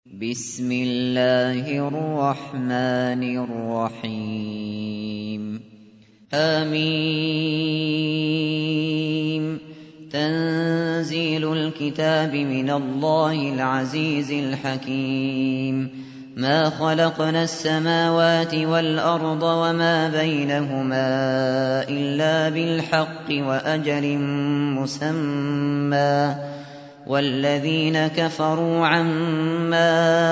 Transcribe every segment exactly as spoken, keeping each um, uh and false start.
بسم الله الرحمن الرحيم آمين تنزيل الكتاب من الله العزيز الحكيم ما خلقنا السماوات والأرض وما بينهما إلا بالحق وأجل مسمى والذين كفروا عما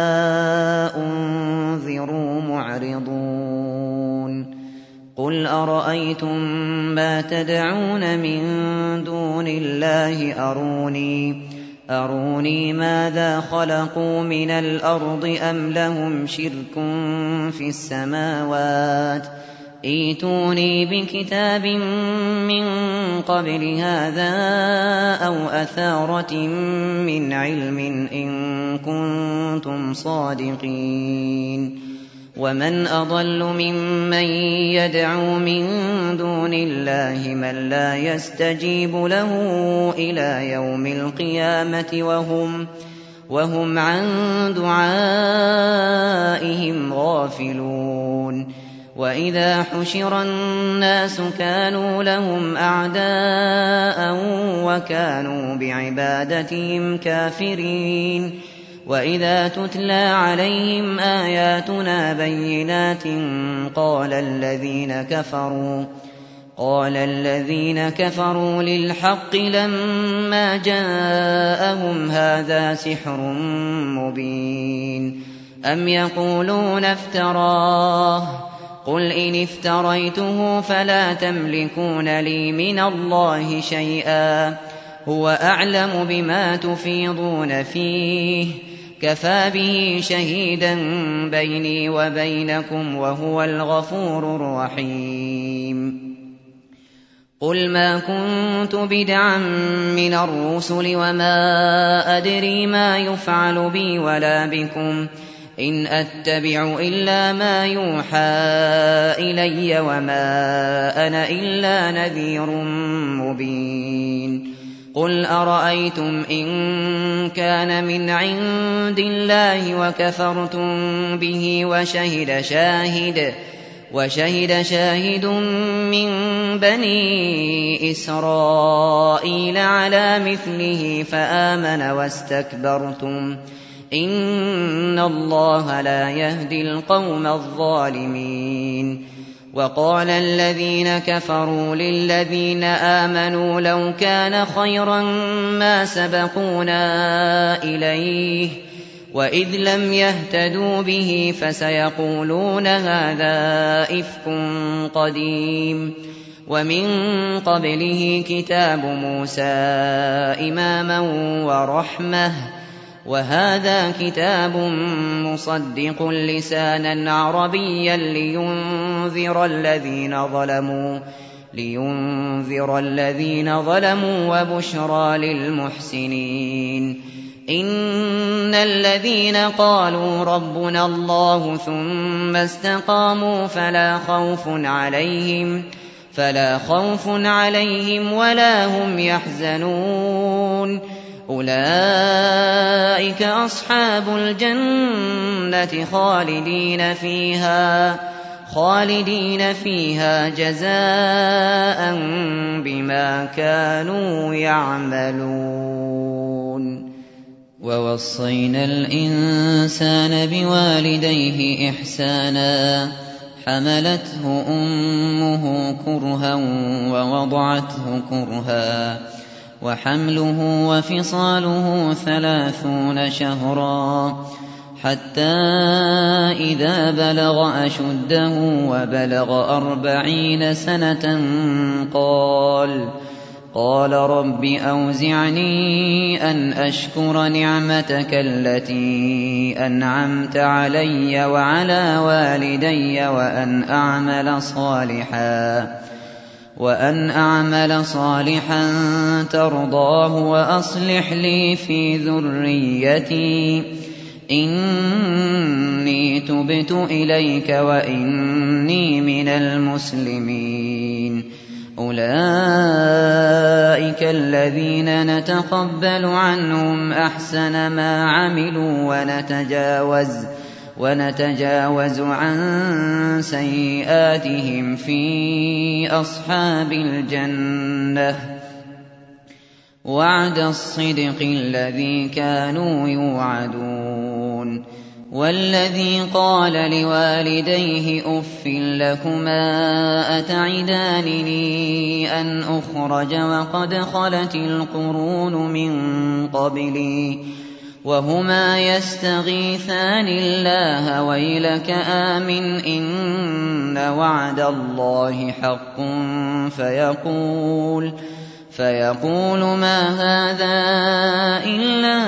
أنذروا معرضون قل أرأيتم ما تدعون من دون الله أروني أروني ماذا خلقوا من الأرض أم لهم شرك في السماوات ائتوني بكتاب من قبل هذا أو أثارة من علم إن كنتم صادقين ومن أضل ممن يدعو من دون الله من لا يستجيب له إلى يوم القيامة وهم, وهم عن دعائهم غافلون وإذا حشر الناس كانوا لهم أعداء وكانوا بعبادتهم كافرين وإذا تتلى عليهم آياتنا بينات قال الذين كفروا قال الذين كفروا للحق لما جاءهم هذا سحر مبين أم يقولون افتراه قل إن افتريته فلا تملكون لي من الله شيئا هو أعلم بما تفيضون فيه كفى به شهيدا بيني وبينكم وهو الغفور الرحيم قل ما كنت بدعا من الرسل وما أدري ما يفعل بي ولا بكم إن أتبع إلا ما يوحى إلي وما أنا إلا نذير مبين قل أرأيتم إن كان من عند الله وكفرتم به وشهد شاهد وشهد شاهد من بني إسرائيل على مثله فآمن واستكبرتم إن الله لا يهدي القوم الظالمين وقال الذين كفروا للذين آمنوا لو كان خيرا ما سبقونا إليه وإذ لم يهتدوا به فسيقولون هذا إفك قديم ومن قبله كتاب موسى إماما ورحمة وهذا كتاب مصدق لسانا عربيا لينذر الذين ظلموا لينذر الذين ظلموا وبشرى للمحسنين إن الذين قالوا ربنا الله ثم استقاموا فلا خوف عليهم فلا خوف عليهم ولا هم يحزنون أولئك أصحاب الجنة خالدين فيها خالدين فيها جزاء بما كانوا يعملون ووصينا الإنسان بوالديه إحسانا حملته أمه كرها ووضعته كرها وحمله وفصاله ثلاثون شهرا حتى إذا بلغ أشده وبلغ أربعين سنة قال قال رب أوزعني أن أشكر نعمتك التي أنعمت علي وعلى والدي وأن أعمل صالحا وأن أعمل صالحا ترضاه وأصلح لي في ذريتي إني تبت إليك وإني من المسلمين أولئك الذين نتقبل عنهم أحسن ما عملوا ونتجاوز ونتجاوز عن سيئاتهم في أصحاب الجنة وعد الصدق الذي كانوا يوعدون والذي قال لوالديه أف لكما أتعدانني أن أخرج وقد خلت القرون من قبلي وهما يستغيثان الله ويلك آمن إن وعد الله حق فيقول فيقول ما هذا إلا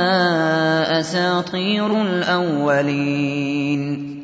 أساطير الأولين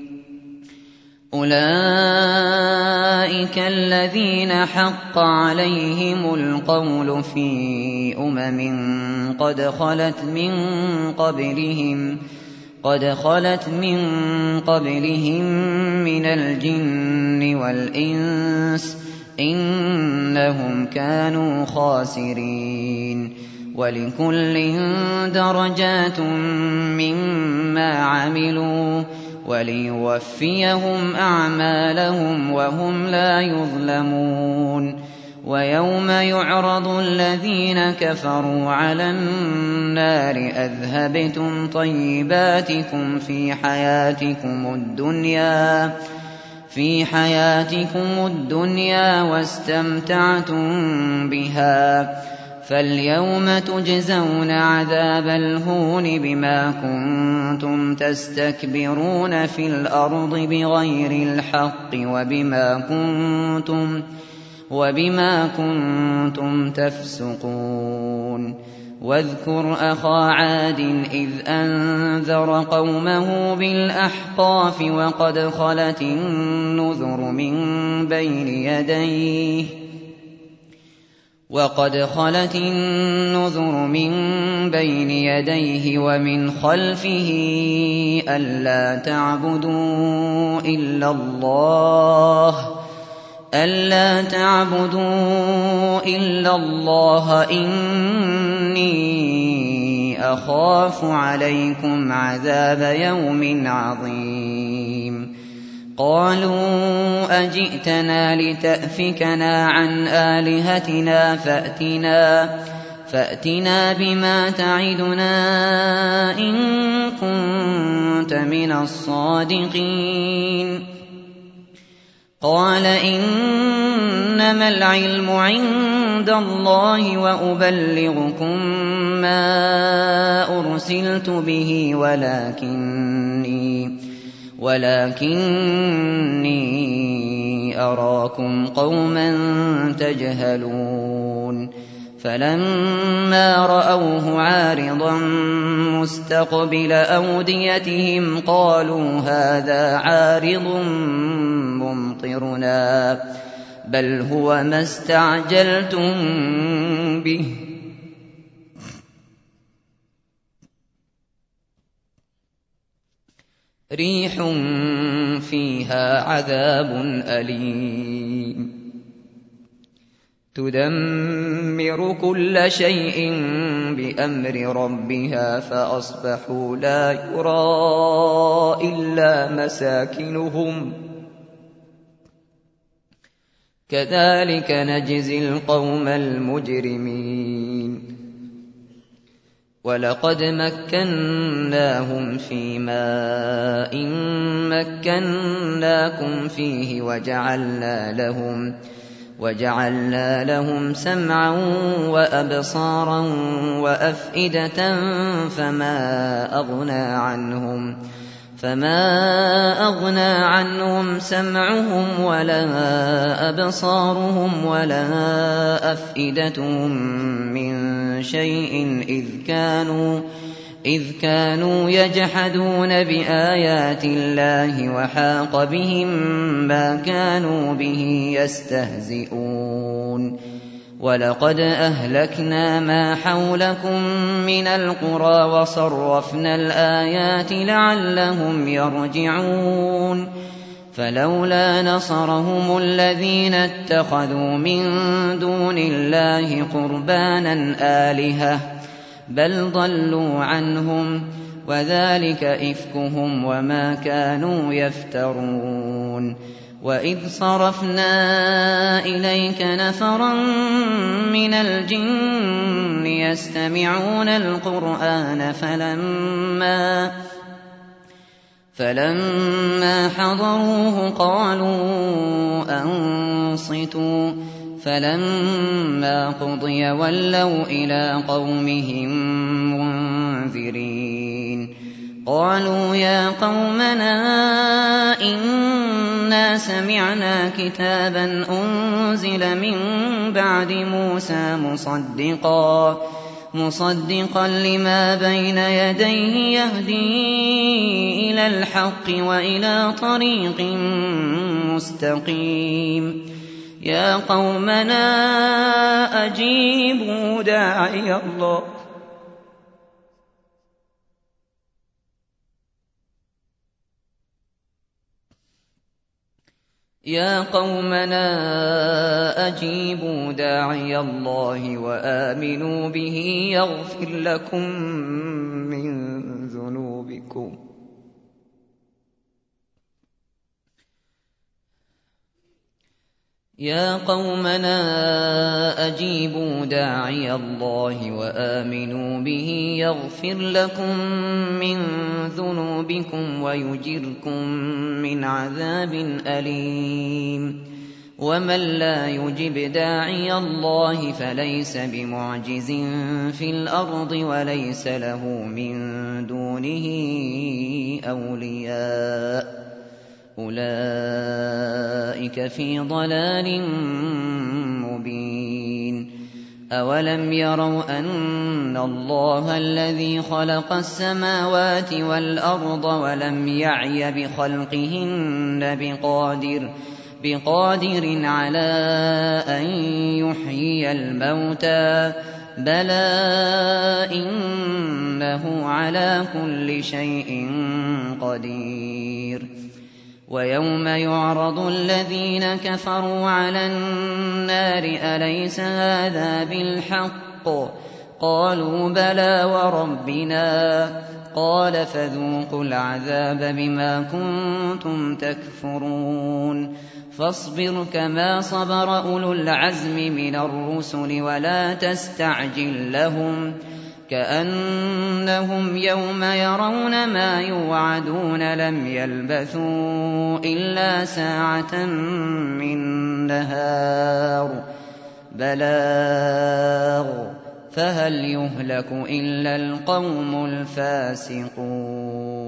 أولئك الذين حق عليهم القول في أمم قد خلت من قبلهم قد خلت من قبلهم من الجن والإنس إنهم كانوا خاسرين ولكل درجات مما عملوا وليوفيهم أعمالهم وهم لا يظلمون ويوم يعرض الذين كفروا على النار أذهبتم طيباتكم في حياتكم الدنيا في حياتكم الدنيا واستمتعتم بها فاليوم تجزون عذاب الهون بما كنتم تستكبرون في الأرض بغير الحق وبما كنتم وبما كنتم تفسقون واذكر أخا عاد إذ أنذر قومه بالأحقاف وقد خلت النذر من بين يديه وقد خلت النذر من بين يديه ومن خلفه ألا تعبدوا إلا الله ألا تعبدوا إلا الله إني أخاف عليكم عذاب يوم عظيم قالوا أجئتنا لتأفكنا عن آلهتنا فأتنا فأتنا بما تعدنا إن كنت من الصادقين قال إنما العلم عند الله وأبلغكم ما أرسلت به ولكني ولكني أراكم قوما تجهلون فلما رأوه عارضا مستقبل أوديتهم قالوا هذا عارض ممطرنا بل هو ما استعجلتم به ريح فيها عذاب أليم تدمر كل شيء بأمر ربها فأصبحوا لا يرى إلا مساكنهم كذلك نجزي القوم المجرمين ولقد مكناهم في ماء مكناكم فيه وجعلنا لهم وجعلنا لهم سمعا وأبصارا وأفئدة فما أغنى عنهم فما أغنى عنهم سمعهم ولا أبصارهم ولا أفئدتهم من شيء إذ كانوا إذ كانوا يجحدون بآيات الله وحاق بهم ما كانوا به يستهزئون ولقد أهلكنا ما حولكم من القرى وصرفنا الآيات لعلهم يرجعون فلولا نصرهم الذين اتخذوا من دون الله قربانا آلهة بل ضلوا عنهم وذلك إفكهم وما كانوا يفترون وإذ صرفنا إليك نفرا من الجن يستمعون القرآن فلما فلما حضروه قالوا أنصتوا فلما قضي ولوا إلى قومهم منذرين قالوا يا قومنا إنا سمعنا كتابا أنزل من بعد موسى مصدقا مصدقا لما بين يديه يهدي إلى الحق وإلى طريق مستقيم يا قومنا أجيبوا داعي الله يا قومنا أجيبوا داعي الله وآمنوا به يغفر لكم من ذنوبكم يا قومنا أجيبوا داعي الله وآمنوا به يغفر لكم من ذنوبكم ويجركم من عذاب أليم ومن لا يجب داعي الله فليس بمعجز في الأرض وليس له من دونه أولياء أولئك في ضلال مبين أولم يروا أن الله الذي خلق السماوات والأرض ولم يعي بخلقهن بقادر بقادر على أن يحيي الموتى بلى إنه على كل شيء قدير ويوم يعرض الذين كفروا على النار أليس هذا بالحق قالوا بلى وربنا قال فذوقوا العذاب بما كنتم تكفرون فاصبر كما صبر أولو العزم من الرسل ولا تستعجل لهم كأنهم يوم يرون ما يوعدون لم يلبثوا إلا ساعة من نهار بلاغ فهل يهلك إلا القوم الفاسقون